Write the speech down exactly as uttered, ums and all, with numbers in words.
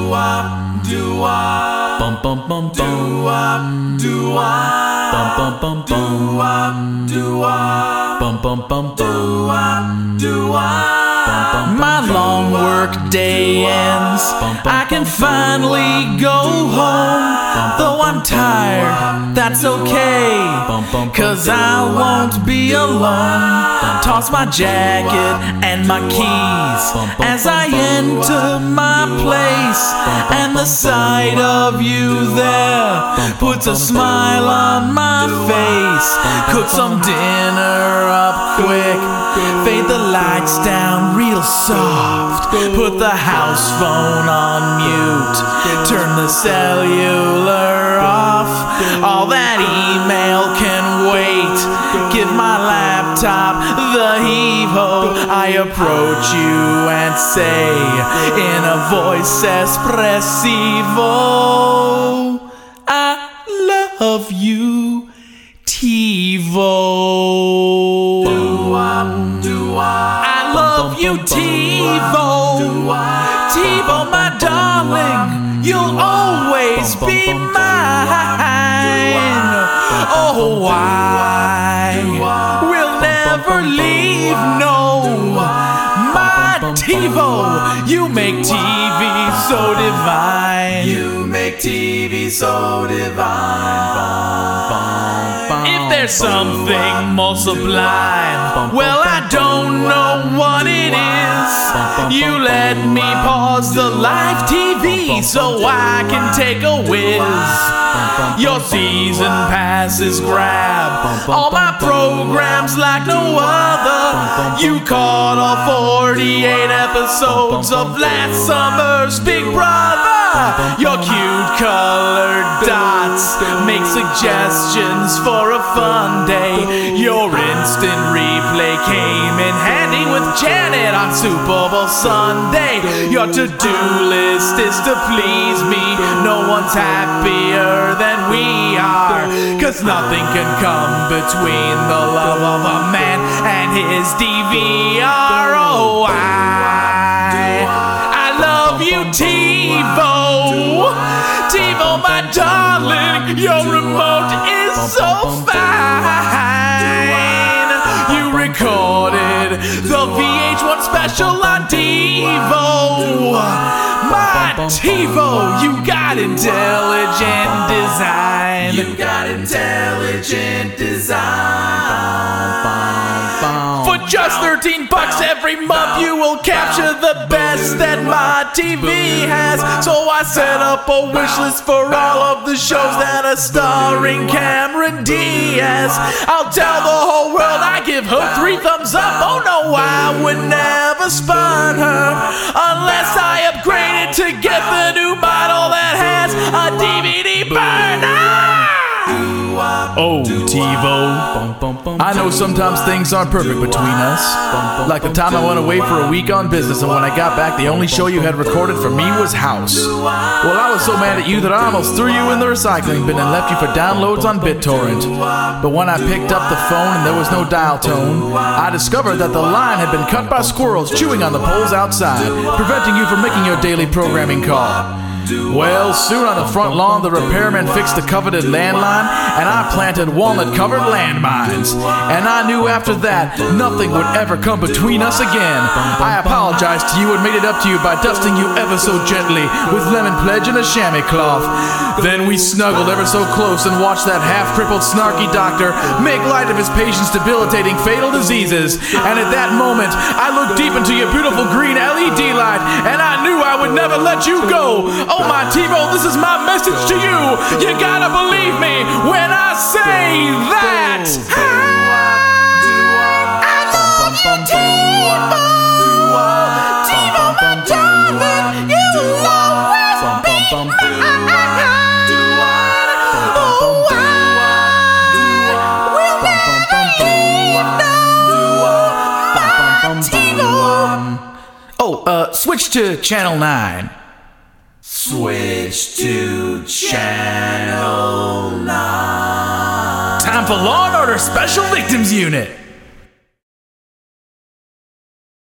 Do-wop, do-wop, Bum bum bum bum. do-wop, do-wop, Bum bum bum bum. do-wop, do-wop, Bum bum bum bum. do-wop, do-wop. My long work day ends, I can finally go home. Though I'm tired, that's okay, cause I won't be alone. Toss my jacket and my keys as I enter my place, and the sight of you there puts a smile on my face. Cook some dinner up quick, fade the lights down real soft, put the house phone on mute, turn the cellular off. All that email can wait, give my laptop the heave-ho. I approach you and say in a voice espressivo, I love you, TiVo. Do-wop, do-wop, I love you, TiVo. TiVo, my darling, you'll always be mine. Oh, why we'll never leave, no. My TiVo, you make T V so divine. You make T V so divine. If there's something more sublime, well, I don't know what it is. You let me pause the live T V so I can take a whiz. Your season passes grab all my programs like no other. You caught all forty-eight episodes of last summer's Big Brother. Your cute colored dots make suggestions for a fun day. Your instant replay came in handy with Janet on Super Bowl Sunday. Your to-do list is to please me. No one's happier than we are, cause nothing can come between the love of a man and his D V R. Oh, I, I love you, TiVo. TiVo, my darling, your remote is so fine. You recorded the V H one special on TiVo. My TiVo, you got intelligent design. You got intelligent design. For just thirteen bucks every month, you will capture the best that my T V has. So I set up a wish list for all of the shows that are starring Cameron Diaz. I'll tell the whole world I give her three thumbs up. Oh no, I would never spurn her unless I upgraded to get the new model that has a D V D burner. Oh, TiVo, I know sometimes things aren't perfect between us. Like the time I went away for a week on business, and when I got back, the only show you had recorded for me was House. Well, I was so mad at you that I almost threw you in the recycling bin and left you for downloads on BitTorrent. But when I picked up the phone and there was no dial tone, I discovered that the line had been cut by squirrels chewing on the poles outside, preventing you from making your daily programming call. Well, soon on the front lawn, the repairman fixed the coveted landline, and I planted walnut-covered landmines. And I knew after that, nothing would ever come between us again. I apologized to you and made it up to you by dusting you ever so gently with lemon pledge and a chamois cloth. Then we snuggled ever so close and watched that half-crippled snarky doctor make light of his patient's debilitating fatal diseases. And at that moment, I looked deep into your beautiful green L E D light, and I knew I would never let you go. Oh my TiVo, this is my message to you. You gotta believe me when I say that. I love you, TiVo. TiVo, my darling, you'll always be mine. Oh, I will never leave, no, my TiVo. Oh, uh, switch to channel nine. Switch to channel nine. Time for Law and Order Special Victims Unit.